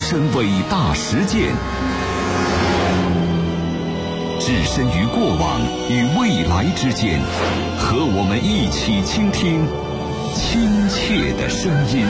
身伟大实践，置身于过往与未来之间，和我们一起倾听亲切的声音。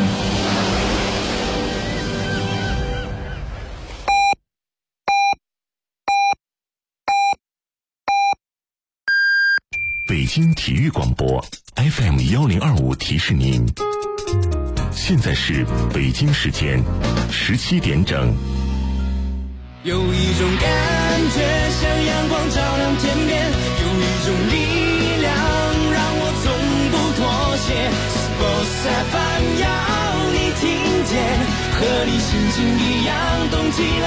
北京体育广播 FM1025 提示您，现在是北京时间17点整。 有一种感觉像阳光照亮天边，有一种力量让我从不妥协。Sports FM 要你听见，和你心情一样动起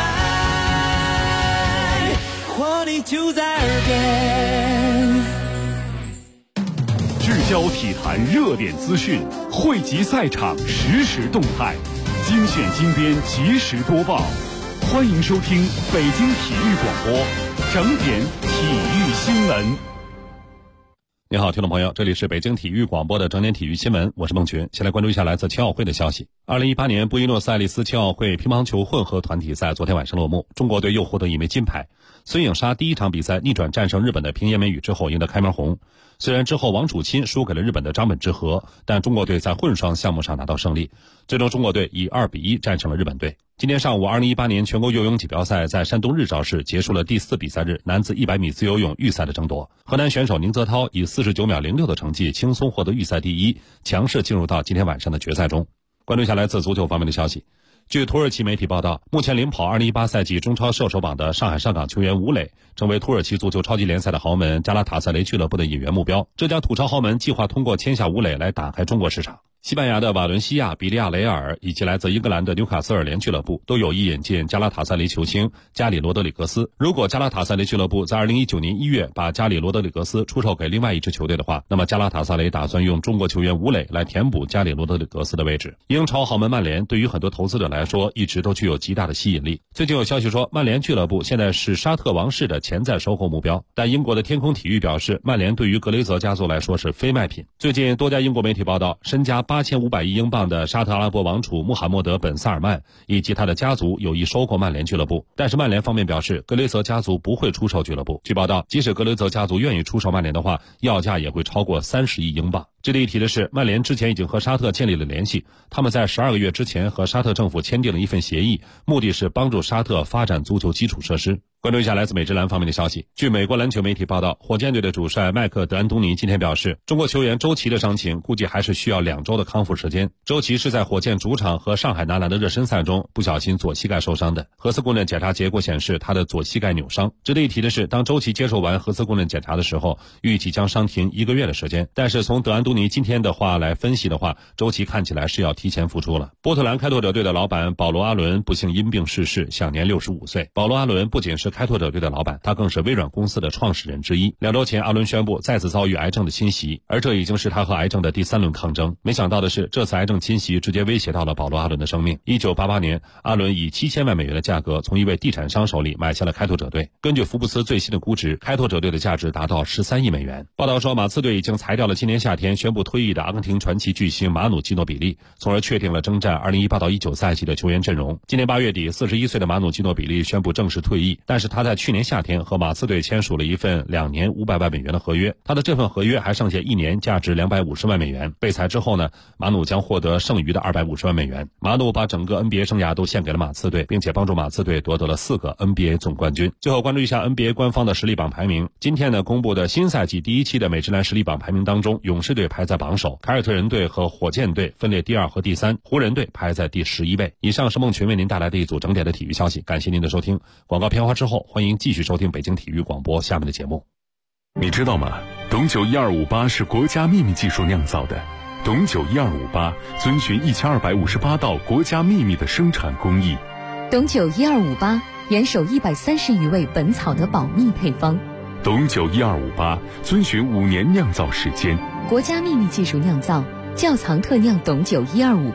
来，活力就在耳边。 聚焦体坛热点资讯，汇集赛场实时动态，精选精编及时播报。欢迎收听北京体育广播整点体育新闻。 你好，听众朋友，这里是北京体育广播的整点体育新闻，我是孟群。先来关注一下来自青奥会的消息。2018年布宜诺斯艾利斯青奥会乒乓球混合团体赛昨天晚上落幕，中国队又获得1枚金牌。孙颖莎第一场比赛逆转战胜日本的平野美宇之后赢得开门红。虽然之后王楚钦输给了日本的张本智和，但中国队在混双项目上拿到胜利，最终中国队以2-1战胜了日本队。今天上午2018年全国游泳锦标赛在山东日照市结束了第4比赛日男子100米自由泳预赛的争夺，河南选手宁泽涛以49秒06的成绩轻松获得预赛第1，强势进入到今天晚上的决赛中。关注一下来自足球方面的消息。据土耳其媒体报道，目前领跑2018赛季中超射手榜的上海上港球员吴磊成为土耳其足球超级联赛的豪门加拉塔萨雷俱乐部的引援目标。这家土超豪门计划通过签下吴磊来打开中国市场。西班牙的瓦伦西亚、比利亚雷尔以及来自英格兰的纽卡斯尔联俱乐部都有意引进加拉塔萨雷球星加里罗德里格斯。如果加拉塔萨雷俱乐部在2019年1月把加里罗德里格斯出售给另外一支球队的话，那么加拉塔萨雷打算用中国球员吴磊来填补加里罗德里格斯的位置。英超豪门曼联对于很多投资者来说一直都具有极大的吸引力。最近有消息说，曼联俱乐部现在是沙特王室的潜在收购目标，但英国的天空体育表示，曼联对于格雷泽家族来说是非卖品。最近多家英国媒体报道，身家8500亿英镑的沙特阿拉伯王储穆罕默德本萨尔曼以及他的家族有意收购曼联俱乐部，但是曼联方面表示，格雷泽家族不会出售俱乐部。据报道，即使格雷泽家族愿意出售曼联的话，要价也会超过30亿英镑。值得一提的是，曼联之前已经和沙特建立了联系，他们在12个月之前和沙特政府签订了一份协议，目的是帮助沙特发展足球基础设施。关注一下来自美职篮方面的消息。据美国篮球媒体报道，火箭队的主帅麦克德安东尼今天表示，中国球员周琦的伤情估计还是需要2周的康复时间。周琦是在火箭主场和上海男篮的热身赛中不小心左膝盖受伤的，核磁共振检查结果显示他的左膝盖扭伤。值得一提的是，当周琦接受完核磁共振检查的时候，预计将伤停1个月的时间，但是从德安东尼今天的话来分析的话，周琦看起来是要提前复出了。波特兰开拓者队的老板保罗·阿伦不幸因病逝世，享年65岁。保罗·阿伦不仅是开拓者队的老板，他更是微软公司的创始人之一。2周前，阿伦宣布再次遭遇癌症的侵袭，而这已经是他和癌症的第3轮抗争。没想到的是，这次癌症侵袭直接威胁到了保罗·阿伦的生命。1988年，阿伦以7000万美元的价格从一位地产商手里买下了开拓者队。根据福布斯最新的估值，开拓者队的价值达到13亿美元。报道说，马刺队已经裁掉了今年夏天宣布退役的阿根廷传奇巨星马努基诺比利，从而确定了征战2018-19赛季的球员阵容。今年8月底，41岁的马努基诺比利宣布正式退役，但是他在去年夏天和马刺队签署了一份2年500万美元的合约，他的这份合约还剩下1年价值250万美元。被裁之后呢，马努将获得剩余的250万美元。马努把整个 NBA 生涯都献给了马刺队，并且帮助马刺队夺得了4个 NBA 总冠军。最后关注一下 NBA 官方的实力榜排名。今天呢公布的新赛季第1期的美职篮实力榜排名当中，勇士队排在榜首，凯尔特人队和火箭队分列第2和第3，湖人队排在第11位。以上是孟群为您带来的一组整点的体育消息，感谢您的收听。广告片花之后，欢迎继续收听北京体育广播下面的节目。 你知道吗？董酒1258是国家秘密技术酿造的。董酒1258遵循1258道国家秘密的生产工艺。 董酒1258严守130余味本草的保密配方。 董酒1258遵循5年酿造时间， 国家秘密技术酿造，窖藏特酿董酒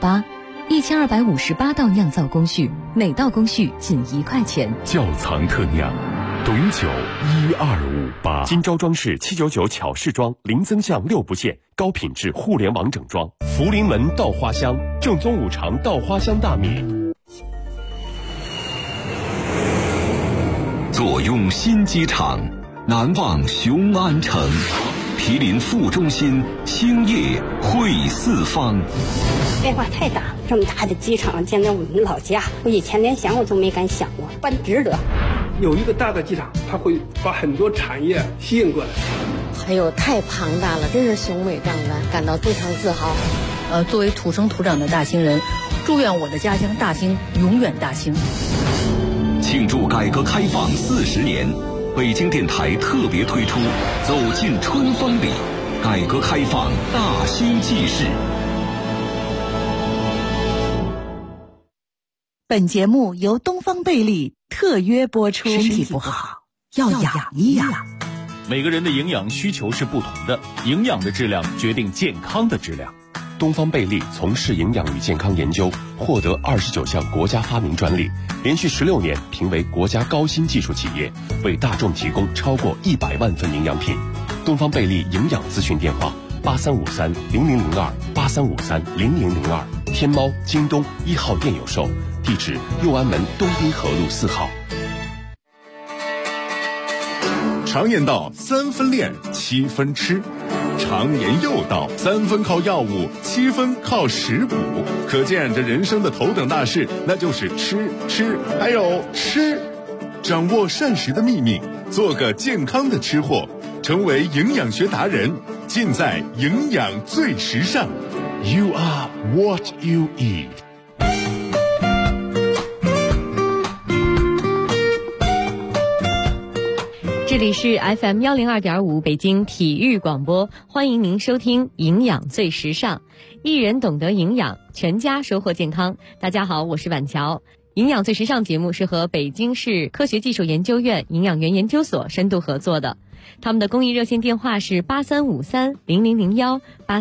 1258，1258道酿造工序，每道工序仅1块钱。 窖藏特酿董酒1258。 金招装饰799巧饰装，零增项6不限，高品质互联网整装。福临门稻花香，正宗5常稻花香大米。 坐拥新机场，难忘雄安城。毗邻副中心，兴业汇四方。 变化太大，这么大的机场建在我们老家，我以前连想我都没敢想过，办值得。 有一个大的机场，它会把很多产业吸引过来。 还有太庞大了，真是雄伟壮观，感到非常自豪。 作为土生土长的大兴人，祝愿我的家乡大兴永远大兴。 庆祝改革开放40年，北京电台特别推出《走进春风里》，改革开放大兴纪事。 本节目由东方贝利特约播出。身体不好要养一养。 每个人的营养需求是不同的，营养的质量决定健康的质量。 东方贝利从事营养与健康研究，获得29项国家发明专利，连续16年评为国家高新技术企业，为大众提供超过100万份营养品。东方贝利营养咨询电话8353-0002，8353-0002，天猫、京东1号店有售，地址右安门东滨河路4号。 常言道3分练7分吃，常言又道3分靠药物7分靠食补，可见这人生的头等大事那就是吃还有吃。掌握膳食的秘密，做个健康的吃货，成为营养学达人，尽在营养最时尚。 You are what you eat。 这里是 FM 102.5北京体育广播，欢迎您收听营养最时尚，一人懂得营养，全家收获健康。大家好，我是婉乔。营养最时尚节目是和北京市科学技术研究院营养员研究所深度合作的，他们的公益热线电话是8353-0001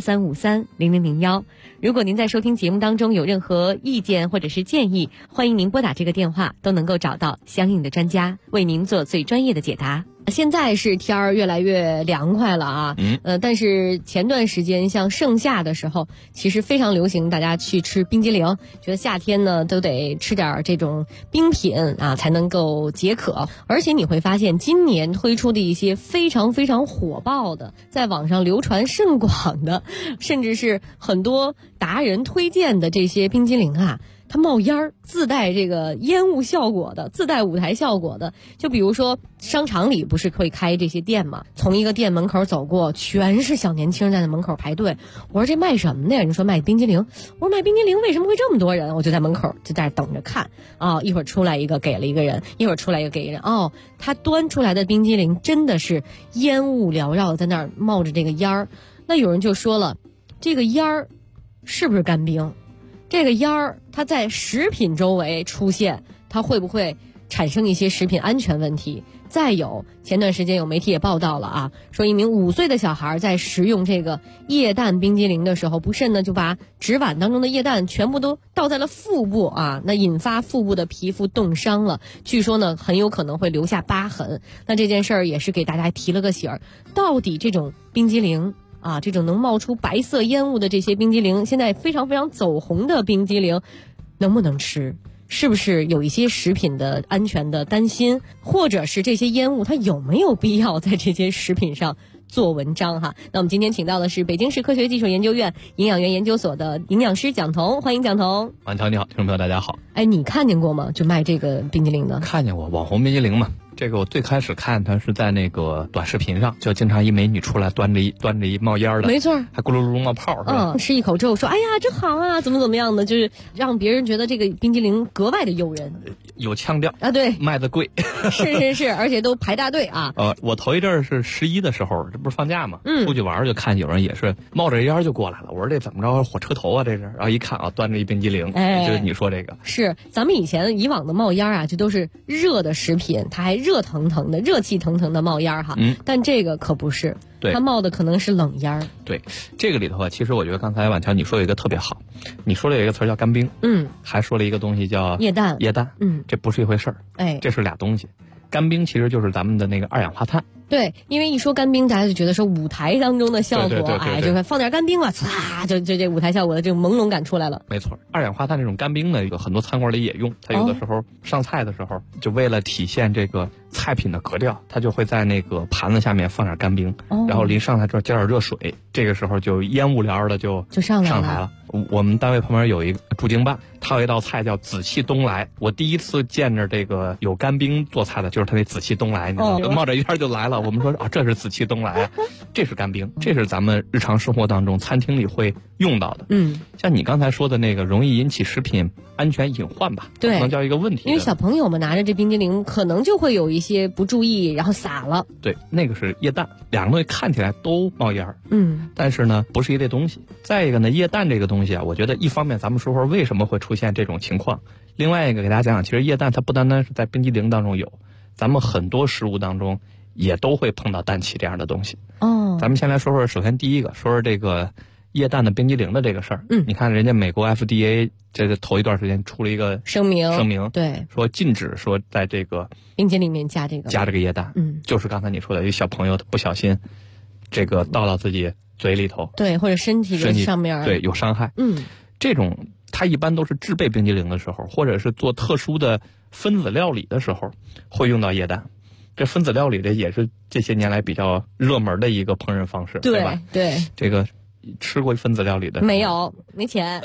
8353-0001。如果您在收听节目当中有任何意见或者是建议，欢迎您拨打这个电话，都能够找到相应的专家为您做最专业的解答。现在是天儿越来越凉快了啊，但是前段时间像盛夏的时候，其实非常流行大家去吃冰激凌，觉得夏天呢都得吃点这种冰品啊，才能够解渴。而且你会发现今年推出的一些非常非常火爆的，在网上流传甚广的，甚至是很多达人推荐的这些冰激凌啊，它冒烟儿，自带这个烟雾效果的，自带舞台效果的。就比如说商场里不是会开这些店嘛，从一个店门口走过，全是小年轻在那门口排队。我说这卖什么的呀？人说卖冰激凌。我说卖冰激凌为什么会这么多人？我就在门口就在那等着看啊，一会儿出来一个给了一个人，一会儿出来一个给一个人。哦，他端出来的冰激凌真的是烟雾缭绕，在那儿冒着这个烟儿。那有人就说了，这个烟儿是不是干冰？这个烟儿它在食品周围出现，它会不会产生一些食品安全问题？再有，前段时间有媒体也报道了啊，说一名5岁的小孩在食用这个液氮冰激凌的时候，不慎呢就把纸碗当中的液氮全部都倒在了腹部啊，那引发腹部的皮肤冻伤了，据说呢很有可能会留下疤痕。那这件事儿也是给大家提了个醒儿，到底这种冰激凌啊，这种能冒出白色烟雾的这些冰激凌，现在非常非常走红的冰激凌，能不能吃？是不是有一些食品的安全的担心，或者是这些烟雾它有没有必要在这些食品上做文章哈？那我们今天请到的是北京市科学技术研究院营养员研究所的营养师蒋彤，欢迎蒋彤。 婉乔你好，听众朋友大家好。 哎，你看见过吗？就卖这个冰激凌的？ 看见过，网红冰激凌嘛。这个我最开始看它是在那个短视频上，就经常一美女出来端着一冒烟的， 没错， 还咕噜噜冒泡，是吧？ 吃一口之后说：“哎呀，真好啊，怎么样的？”就是让别人觉得这个冰激凌格外的诱人， 有腔调啊，对， 卖的贵， 是，而且都排大队啊。 我头一阵是11的时候，这不是放假嘛，出去玩就看有人也是冒着烟就过来了，我说这怎么着火车头啊这是？然后一看啊，端着一冰激凌，就是你说这个是咱们以往的冒烟啊，这都是热的食品，它还热腾腾的。热气腾腾的冒烟哈，但这个可不是， 对， 它冒的可能是冷烟。 对，这个里头啊，其实我觉得刚才婉乔你说有一个特别好，你说了有一个词叫干冰，还说了一个东西叫液氮， 这不是一回事儿， 哎， 这是俩东西。 干冰其实就是咱们的那个二氧化碳。 对，因为一说干冰，大家就觉得说舞台当中的效果，哎，就是放点干冰吧，呲，就这舞台效果的这种朦胧感出来了。 没错，二氧化碳这种干冰呢，有很多餐馆里也用。它有的时候上菜的时候，就为了体现这个菜品的格调，它就会在那个盘子下面放点干冰，然后临上菜之后加点热水，这个时候就烟雾缭的就上台了。我们单位旁边有一个驻京办，他有一道菜叫紫气东来。我第一次见着这个有干冰做菜的，就是他那紫气东来，你知道吗？冒着烟就来了。我们说啊，这是紫气东来啊，这是干冰，这是咱们日常生活当中餐厅里会用到的。像你刚才说的那个，容易引起食品安全隐患吧？对，可能叫一个问题。 因为小朋友们拿着这冰激凌，可能就会有一些不注意，然后洒了。 对，那个是液氮，两个东西看起来都冒烟但是呢，不是一类东西。再一个呢，液氮这个东西啊，我觉得一方面咱们说说为什么会出现这种情况，另外一个给大家讲讲，其实液氮它不单单是在冰激凌当中有，咱们很多食物当中也都会碰到氮气这样的东西。咱们先来说说，首先第一个说说这个液氮的冰激凌的这个事儿。你看人家美国 FDA 这个头一段时间出了一个声明，对，说禁止说在这个冰激凌里面加这个液氮。就是刚才你说的，有小朋友他不小心这个倒到自己嘴里头， 对，或者身体的上面， 对，有伤害。这种它一般都是制备冰激凌的时候，或者是做特殊的分子料理的时候会用到液氮。这分子料理这也是这些年来比较热门的一个烹饪方式，对吧？对，这个吃过分子料理的没有？没钱。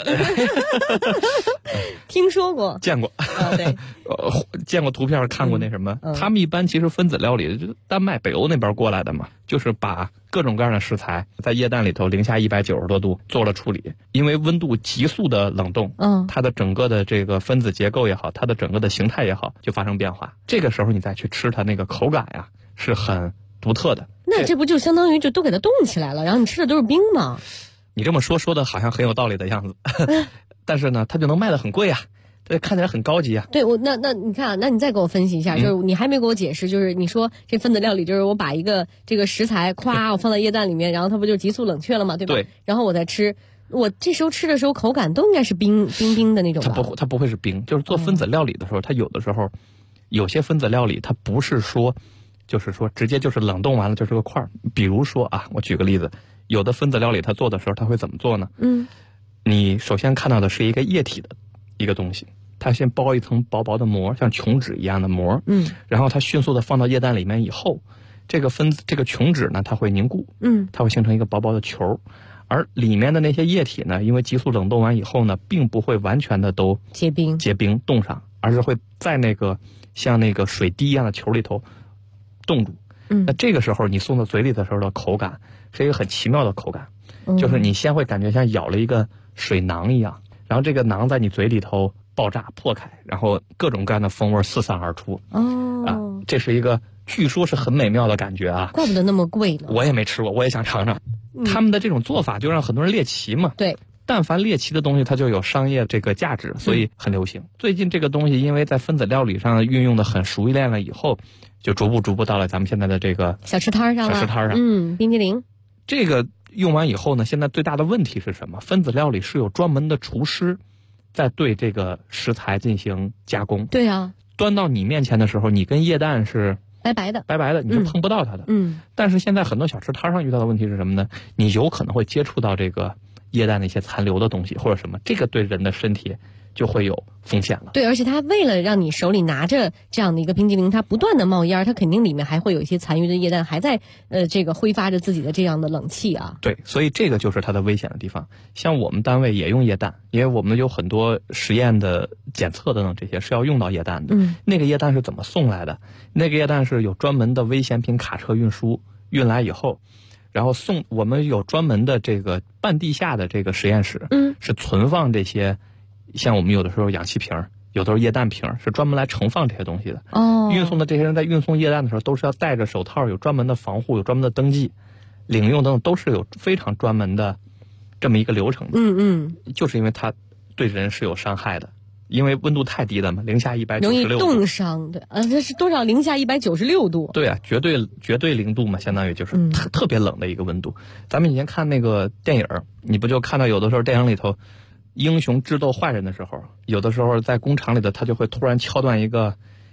听说过， 见过。 对， 见过图片，看过那什么。他们一般其实分子料理，就丹麦、北欧那边过来的嘛，就是把各种各样的食材在液氮里头零下190多度做了处理，因为温度急速的冷冻，它的整个的这个分子结构也好，它的整个的形态也好，就发生变化。这个时候你再去吃它，那个口感呀是很独特的。 那这不就相当于就都给它冻起来了，然后你吃的都是冰吗？ 你这么说的好像很有道理的样子。但是呢，它就能卖得很贵啊，这看起来很高级啊。 对，那你看，那你再给我分析一下，就是你还没给我解释，就是你说这分子料理，就是我把一个这个食材，咵，我放到液氮里面，然后它不就急速冷却了嘛，对吧？对。然后我再吃，我这时候吃的时候口感都应该是冰的那种吧？ 它不会是冰，就是做分子料理的时候，它有的时候有些分子料理它不是说，就是说直接就是冷冻完了就是个块儿。比如说啊，我举个例子，有的分子料理它做的时候，它会怎么做呢？你首先看到的是一个液体的一个东西，它先包一层薄薄的膜，像琼脂一样的膜，然后它迅速的放到液氮里面以后，这个琼脂呢，它会凝固，它会形成一个薄薄的球，而里面的那些液体呢，因为急速冷冻完以后呢，并不会完全的都结冰冻上，而是会在那个像那个水滴一样的球里头冻住。那这个时候你送到嘴里的时候的口感是一个很奇妙的口感，就是你先会感觉像咬了一个水囊一样，然后这个囊在你嘴里头爆炸破开，然后各种各样的风味四散而出。这是一个据说是很美妙的感觉啊， 怪不得那么贵呢。 我也没吃过，我也想尝尝。他们的这种做法就让很多人猎奇嘛。 对， 但凡猎奇的东西，它就有商业这个价值，所以很流行。最近这个东西因为在分子料理上运用的很熟练了以后，就逐步到了咱们现在的这个小吃摊上。冰激凌。 这个用完以后呢，现在最大的问题是什么？分子料理是有专门的厨师在对这个食材进行加工。 对啊， 端到你面前的时候，你跟液氮是白白的，你是碰不到它的。但是现在很多小吃摊上遇到的问题是什么呢？你有可能会接触到这个液氮的一些残留的东西或者什么，这个对人的身体就会有风险了。 对，而且它为了让你手里拿着这样的一个冰激凌，它不断的冒烟，它肯定里面还会有一些残余的液氮还在这个挥发着自己的这样的冷气啊。 对，所以这个就是它的危险的地方。像我们单位也用液氮，因为我们有很多实验的检测等等这些是要用到液氮的。那个液氮是怎么送来的？那个液氮是有专门的危险品卡车运输运来以后，然后我们有专门的这个半地下的这个实验室，是存放这些，像我们有的时候氧气瓶，有的时候液氮瓶，是专门来盛放这些东西的。运送的这些人在运送液氮的时候，都是要戴着手套，有专门的防护，有专门的登记、领用等等，都是有非常专门的这么一个流程的。就是因为它对人是有伤害的。因为温度太低了嘛，零下196度， 容易冻伤。对，这是多少？零下196度。 对啊，绝对零度嘛，相当于就是特别冷的一个温度。咱们以前看那个电影，你不就看到有的时候电影里头，英雄智斗坏人的时候，有的时候在工厂里头，他就会突然敲断一个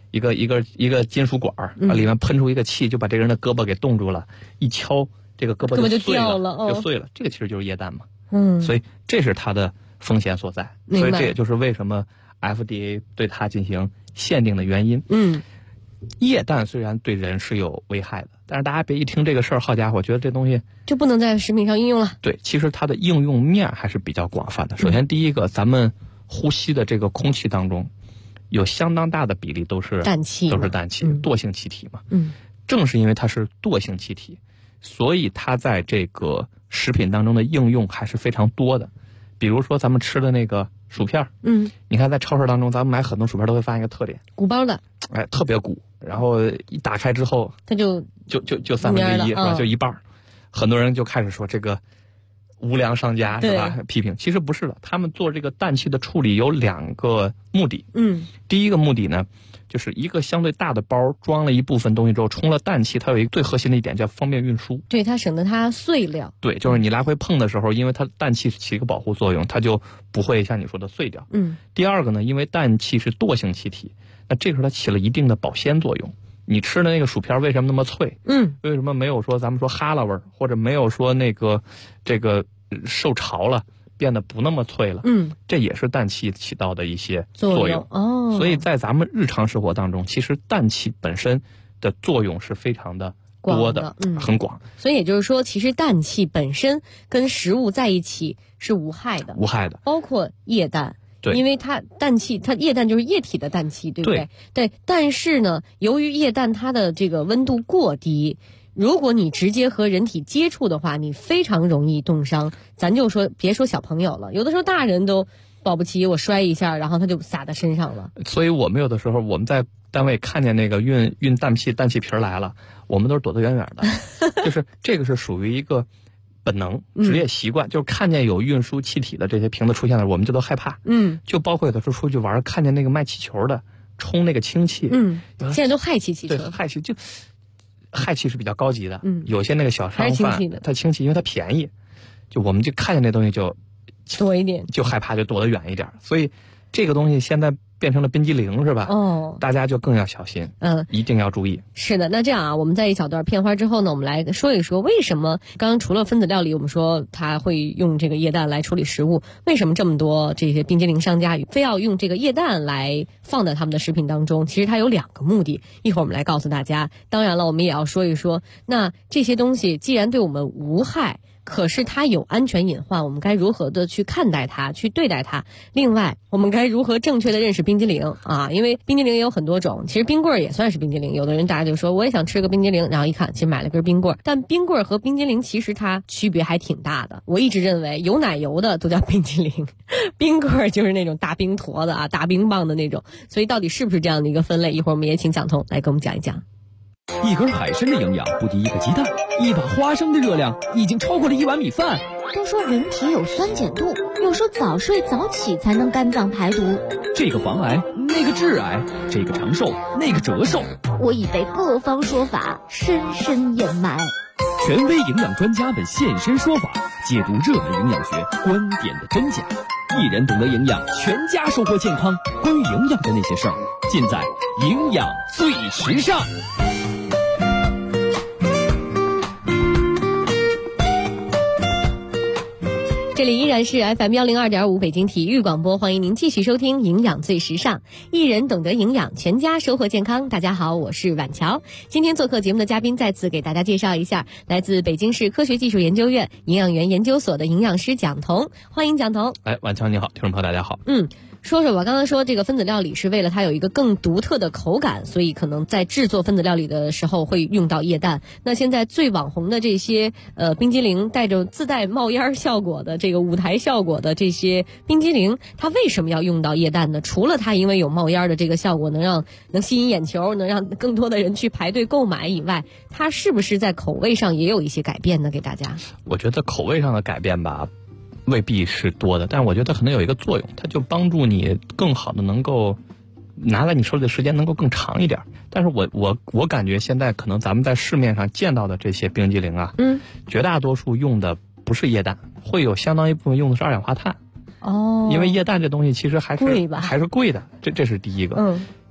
一个金属管儿，里面喷出一个气，就把这个人的胳膊给冻住了，一敲这个胳膊就碎了，就碎了。这个其实就是液氮嘛。所以这是它的风险所在。所以这也就是为什么 FDA 对它进行限定的原因。液氮虽然对人是有危害的，但是大家别一听这个事儿，好家伙，觉得这东西就不能在食品上应用了。 对，其实它的应用面还是比较广泛的。首先，第一个，咱们呼吸的这个空气当中，有相当大的比例都是氮气，惰性气体嘛。正是因为它是惰性气体，所以它在这个食品当中的应用还是非常多的。比如说咱们吃的那个薯片，你看在超市当中，咱们买很多薯片都会发现一个特点， 鼓包的， 特别鼓，然后一打开之后， 它就 1/3，是吧？就一半，很多人就开始说这个无良商家是吧？批评，其实不是的，他们做这个氮气的处理有2个目的。第一个目的呢，就是一个相对大的包装了一部分东西之后，充了氮气，它有一个最核心的一点叫方便运输。 对，它省得它碎掉。 对，就是你来回碰的时候，因为它氮气起一个保护作用，它就不会像你说的碎掉。第二个呢，因为氮气是惰性气体，那这时候它起了一定的保鲜作用。你吃的那个薯片为什么那么脆？为什么没有说咱们说哈喇味儿，或者没有说这个受潮了变得不那么脆了？这也是氮气起到的一些作用。所以在咱们日常生活当中，其实氮气本身的作用是非常的多的，很广。 所以也就是说，其实氮气本身跟食物在一起是无害的，包括液氮。 对， 因为它氮气，它液氮就是液体的氮气，对不对？对。但是呢，由于液氮它的这个温度过低，如果你直接和人体接触的话，你非常容易冻伤。咱就说，别说小朋友了，有的时候大人都保不齐我摔一下，然后他就洒在身上了。 所以我们有的时候我们在单位看见那个运氮气瓶来了，我们都是躲得远远的，就是这个是属于一个本能职业习惯，就是看见有运输气体的这些瓶子出现了，我们就都害怕。就包括有的时候出去玩，看见那个卖气球的充那个氢气， 现在都氦气气球， 对，氦气是比较高级的，有些那个小商贩它氢气，因为它便宜，就我们就看见那东西就多一点， 就害怕，就躲得远一点。所以这个东西现在变成了冰激凌是吧？大家就更要小心，一定要注意。 是的，那这样啊，我们在一小段片花之后呢，我们来说一说为什么刚刚除了分子料理，我们说它会用这个液氮来处理食物，为什么这么多这些冰激凌商家非要用这个液氮来放在他们的食品当中？其实它有2个目的，一会儿我们来告诉大家。当然了，我们也要说一说，那这些东西既然对我们无害，可是它有安全隐患，我们该如何的去看待它，去对待它？另外，我们该如何正确的认识冰激凌啊？因为冰激凌也有很多种，其实冰棍儿也算是冰激凌。有的人大家就说我也想吃个冰激凌，然后一看其实买了根冰棍儿，但冰棍儿和冰激凌其实它区别还挺大的。我一直认为有奶油的都叫冰激凌，冰棍儿就是那种大冰坨子啊、大冰棒的那种。所以到底是不是这样的一个分类？一会儿我们也请蒋彤来给我们讲一讲。 一根海参的营养不敌一个鸡蛋，一把花生的热量已经超过了1碗米饭。 都说人体有酸碱度，又说早睡早起才能肝脏排毒。 这个防癌，那个致癌，这个长寿，那个折寿。 我已被各方说法深深掩埋。 权威营养专家们现身说法，解读热门营养学观点的真假。一人懂得营养，全家收获健康。关于营养的那些事儿，尽在营养最时尚。 这里依然是 FM 102.5北京体育广播，欢迎您继续收听营养最时尚，一人懂得营养，全家收获健康。大家好，我是婉乔。今天做客节目的嘉宾再次给大家介绍一下，来自北京市科学技术研究院营养园研究所的营养师蒋彤，欢迎蒋彤。 婉乔你好，听众朋友大家好。 说说吧，刚刚说这个分子料理是为了它有一个更独特的口感，所以可能在制作分子料理的时候会用到液氮。那现在最网红的这些冰激凌，带着自带冒烟效果的这个舞台效果的这些冰激凌，它为什么要用到液氮呢？除了它因为有冒烟的这个效果能吸引眼球，能让更多的人去排队购买以外，它是不是在口味上也有一些改变呢？给大家， 我觉得口味上的改变吧未必是多的，但是我觉得可能有一个作用，它就帮助你更好的能够拿在你手里的时间能够更长一点。但是我感觉现在可能咱们在市面上见到的这些冰激凌啊，绝大多数用的不是液氮，会有相当一部分用的是二氧化碳。因为液氮这东西其实还是贵的，这是第一个。第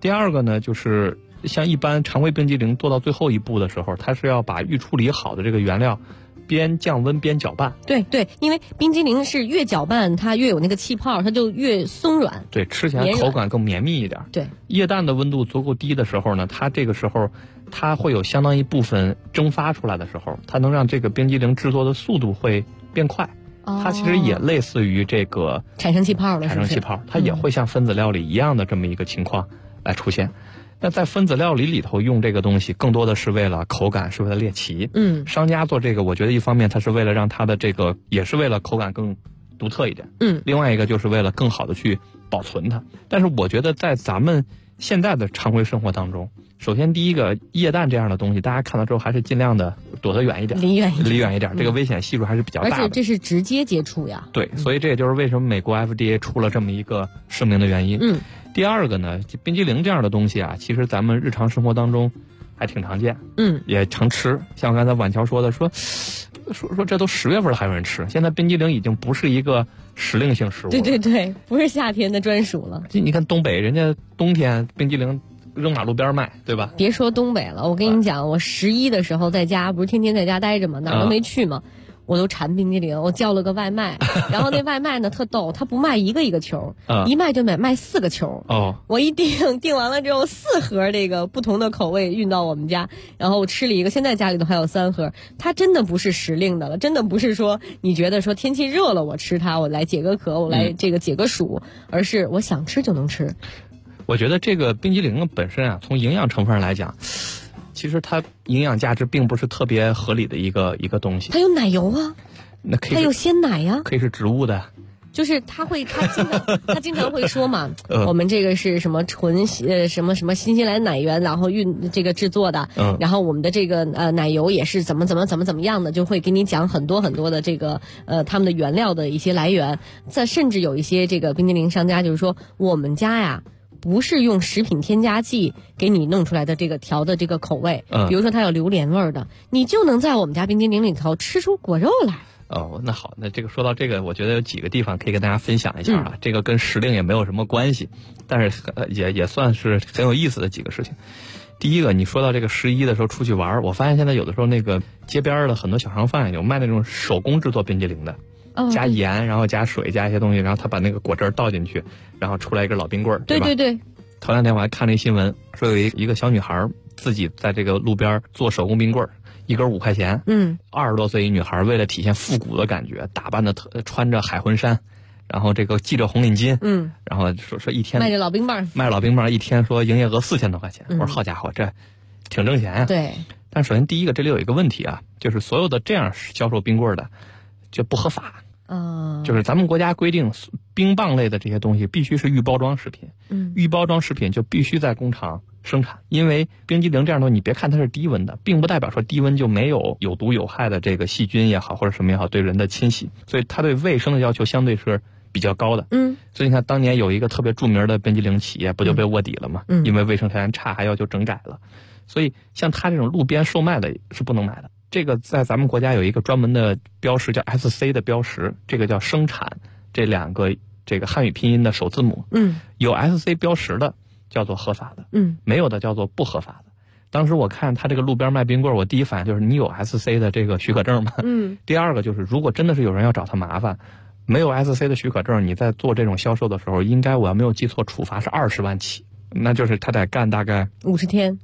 第二个呢，就是像一般常规冰激凌做到最后一步的时候，它是要把预处理好的这个原料边降温边搅拌。 对对，因为冰激凌是越搅拌它越有那个气泡，它就越松软。 对，吃起来口感更绵密一点。 对， 液氮的温度足够低的时候呢，它这个时候它会有相当一部分蒸发出来的时候，它能让这个冰激凌制作的速度会变快。它其实也类似于这个产生气泡了， 产生气泡，它也会像分子料理一样的这么一个情况来出现。那在分子料理里头用这个东西，更多的是为了口感，是为了猎奇。商家做这个，我觉得一方面它是为了让它的这个，也是为了口感更独特一点。另外一个就是为了更好的去保存它。但是我觉得在咱们现在的常规生活当中，首先第一个，液氮这样的东西，大家看到之后还是尽量的躲得远一点，离远一点，这个危险系数还是比较大的。 而且这是直接接触呀。 对，所以这也就是为什么美国 FDA 出了这么一个声明的原因。第二个呢，冰激凌这样的东西啊，其实咱们日常生活当中还挺常见，也常吃。像刚才婉乔说的，说这都10月份了还有人吃，现在冰激凌已经不是一个时令性食物了。 对对对，不是夏天的专属了。 你看东北，人家冬天冰激凌扔马路边卖，对吧？ 别说东北了，我跟你讲，我11的时候在家，不是天天在家待着吗？哪儿都没去嘛。我都馋冰激凌，我叫了个外卖，然后那外卖呢特逗，他不卖一个球，一卖就卖4个球。我一订完了之后4盒这个不同的口味运到我们家，然后我吃了一个，现在家里头还有3盒。它真的不是时令的了，真的不是说你觉得说天气热了我吃它，我来解个渴，我来这个解个暑，而是我想吃就能吃。 我觉得这个冰激凌本身啊，从营养成分上来讲，其实它营养价值并不是特别合理的一个东西。 它有奶油啊， 那可以， 它有鲜奶呀， 可以是植物的。 就是他经常会说嘛，我们这个是什么纯什么新西兰奶源，然后这个制作的，然后我们的这个奶油也是怎么样的，就会给你讲很多的这个他们的原料的一些来源。甚至有一些这个冰激凌商家就是说，我们家呀不是用食品添加剂给你弄出来的这个调的这个口味，比如说它有榴莲味的，你就能在我们家冰激凌里头吃出果肉来。 那好，那这个说到这个，我觉得有几个地方可以跟大家分享一下啊。这个跟时令也没有什么关系，但是也算是很有意思的几个事情。第一个，你说到这个11的时候出去玩，我发现现在有的时候那个街边的很多小商贩有卖那种手工制作冰激凌的，加盐，然后加水，加一些东西，然后他把那个果汁倒进去，然后出来一根老冰棍儿，对吧？对。头2天我还看了一新闻，说有一个小女孩自己在这个路边做手工冰棍儿。1根5块钱，20多岁一女孩为了体现复古的感觉，打扮的穿着海魂衫，然后这个系着红领巾，然后说一天卖着老冰棒， 一天说营业额4000多块钱。我说好家伙，这挺挣钱呀。 对。 但首先第一个，这里有一个问题啊，就是所有的这样销售冰棍的就不合法。就是咱们国家规定，冰棒类的这些东西必须是预包装食品。预包装食品就必须在工厂生产，因为冰激凌这样的东西，你别看它是低温的，并不代表说低温就没有有毒有害的这个细菌也好或者什么也好对人的侵袭，所以它对卫生的要求相对是比较高的。所以你看当年有一个特别著名的冰激凌企业不就被卧底了吗？因为卫生条件差还要求整改了。所以像它这种路边售卖的是不能买的。这个在咱们国家有一个专门的标识叫 SC 的标识，这个叫生产这2个这个汉语拼音的首字母。有 SC 标识的叫做合法的，没有的叫做不合法的。当时我看他这个路边卖冰棍，我第一反应就是你有 SC 的这个许可证吗？第二个就是如果真的是有人要找他麻烦，没有 SC 的许可证，你在做这种销售的时候，应该我要没有记错，处罚是20万起，那就是他得干大概 50天。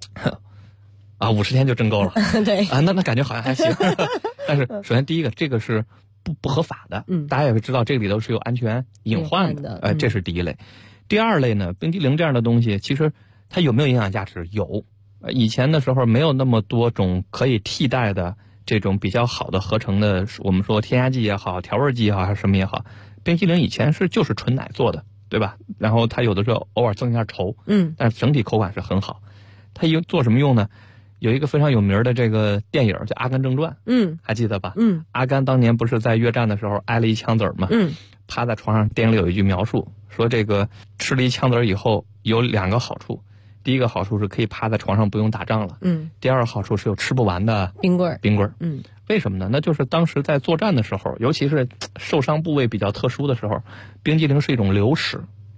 50天就真够了。 对那感觉好像还行。但是首先第一个，这个是不合法的，大家也会知道这个里头是有安全隐患的，这是第一类。第二类呢，冰激凌这样的东西，其实它有没有营养价值？有。以前的时候没有那么多种可以替代的这种比较好的合成的，我们说添加剂也好，调味剂也好，还是什么也好，冰激凌以前就是纯奶做的，对吧？然后它有的时候偶尔增一下稠，但是整体口感是很好。它做什么用呢？有一个非常有名的这个电影叫《阿甘正传》，还记得吧？阿甘当年不是在越战的时候挨了一枪子儿吗？趴在床上，电影里有一句描述，说这个吃了一枪子儿以后有2个好处，第一个好处是可以趴在床上不用打仗了，第二个好处是有吃不完的冰棍儿。为什么呢？那就是当时在作战的时候，尤其是受伤部位比较特殊的时候，冰激凌是一种流食，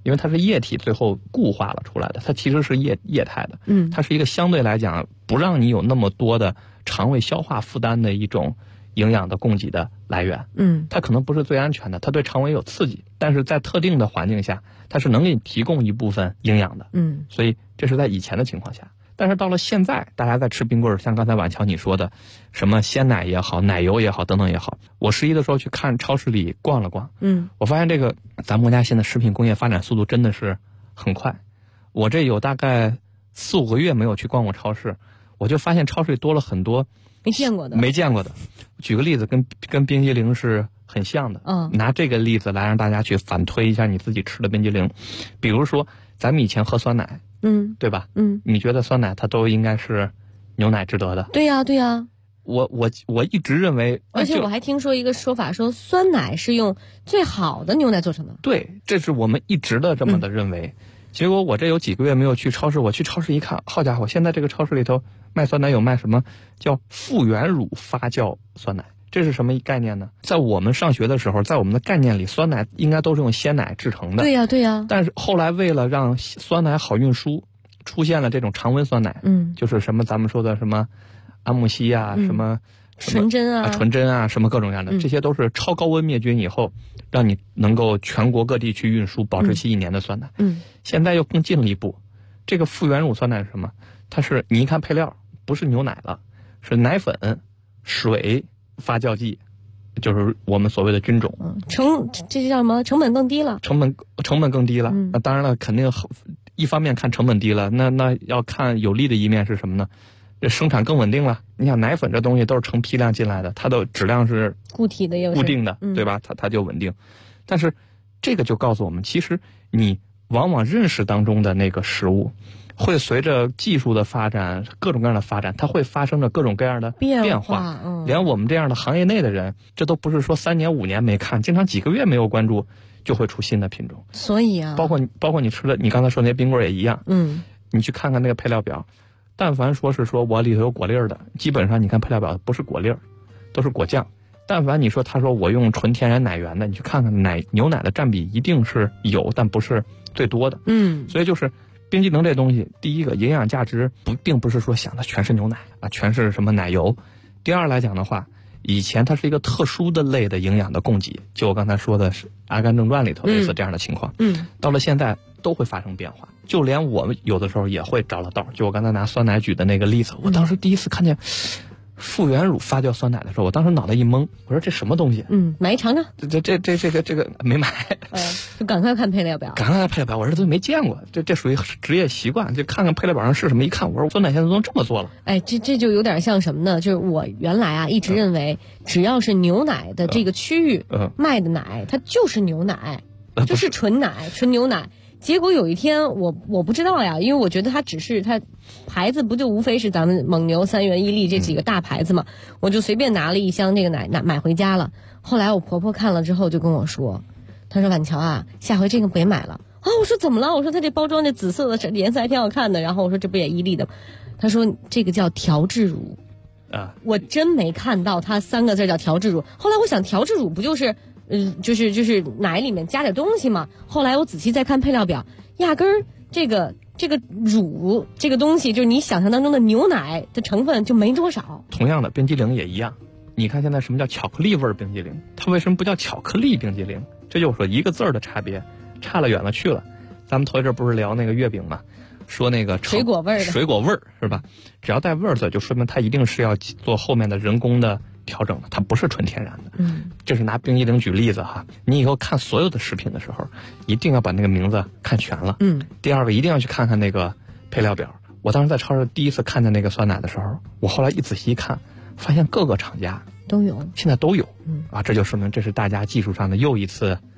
因为它是液体最后固化了出来的，它其实是液态的。它是一个相对来讲不让你有那么多的肠胃消化负担的一种营养的供给的来源。它可能不是最安全的，它对肠胃有刺激，但是在特定的环境下，它是能给你提供一部分营养的。所以这是在以前的情况下。但是到了现在，大家在吃冰棍，像刚才婉乔你说的，什么鲜奶也好，奶油也好，等等也好，我11的时候去看超市里逛了逛，我发现这个咱们国家现在食品工业发展速度真的是很快。我这有大概4、5个月没有去逛过超市，我就发现超市里多了很多没见过的。举个例子，跟冰激凌是很像的。拿这个例子来让大家去反推一下你自己吃的冰激凌，比如说咱们以前喝酸奶。对吧？你觉得酸奶它都应该是牛奶制得的？ 对呀。 我一直认为， 而且我还听说一个说法，说酸奶是用最好的牛奶做成的。 对，这是我们一直的这么的认为。结果我这有几个月没有去超市，我去超市一看，好家伙，现在这个超市里头卖酸奶有卖什么叫复原乳发酵酸奶。这是什么概念呢？在我们上学的时候，在我们的概念里，酸奶应该都是用鲜奶制成的。 对呀。 但是后来为了让酸奶好运输，出现了这种常温酸奶。就是什么咱们说的什么阿慕西啊，什么纯真啊，什么各种各样的，这些都是超高温灭菌以后，让你能够全国各地去运输，保质期1年的酸奶。现在又更进了一步，这个复原乳酸奶是什么？它是你一看配料，不是牛奶了，是奶粉、水。发酵剂，就是我们所谓的菌种。 这叫什么？成本更低了。 成本更低了。那当然了，肯定一方面看成本低了，那要看有利的一面是什么呢？这生产更稳定了。你想奶粉这东西都是成批量进来的，它的质量是固体的， 固定的，对吧？它就稳定。但是这个就告诉我们，其实你往往认识当中的那个食物，会随着技术的发展，各种各样的发展，它会发生着各种各样的变化。连我们这样的行业内的人，这都不是说3年5年没看，经常几个月没有关注，就会出新的品种。 所以啊， 包括你吃的，你刚才说那些冰棍也一样。你去看看那个配料表，但凡说是说我里头有果粒儿的，基本上你看配料表不是果粒儿，都是果酱。但凡你说他说我用纯天然奶源的，你去看看牛奶的占比一定是有，但不是最多的。所以就是冰激凌这东西，第一个营养价值并不是说想的全是牛奶啊，全是什么奶油。第二来讲的话，以前它是一个特殊的类的营养的供给，就我刚才说的是《阿甘正传》里头类似这样的情况。到了现在都会发生变化，就连我们有的时候也会找了道。就我刚才拿酸奶举的那个例子，我当时第一次看见复原乳发酵酸奶的时候，我当时脑袋一懵，我说这什么东西？ 买一尝尝。 这个没买。 就赶快看配料表。 我这都没见过，这属于职业习惯，就看看配料表上是什么，一看我说酸奶现在都能这么做了。 这就有点像什么呢？就是我原来一直认为，只要是牛奶的这个区域卖的奶，它就是牛奶，就是纯奶、纯牛奶。结果有一天我不知道呀，因为我觉得它牌子不就无非是咱们蒙牛、三元、伊利这几个大牌子嘛，我就随便拿了一箱这个奶买回家了。后来我婆婆看了之后就跟我说，她说婉乔啊，下回这个别买了啊。我说怎么了？我说它这包装这紫色的颜色还挺好看的。然后我说这不也伊利的？她说这个叫调制乳啊。我真没看到它3个字叫调制乳。后来我想调制乳不就是就是奶里面加点东西嘛。后来我仔细再看配料表，压根儿这个乳这个东西，就是你想象当中的牛奶的成分就没多少。 同样的冰激凌也一样，你看现在什么叫巧克力味冰激凌，它为什么不叫巧克力冰激凌？这就是说一个字儿的差别，差了远了去了。咱们头一阵不是聊那个月饼嘛，说那个水果味儿是吧？只要带味儿的，就说明它一定是要做后面的人工的调整的，它不是纯天然的。这是拿冰激凌举例子哈。你以后看所有的食品的时候，一定要把那个名字看全了。第二个一定要去看看那个配料表。我当时在超市第一次看见那个酸奶的时候，我后来一仔细一看，发现各个厂家都有， 现在都有。这就说明这是大家技术上的又一次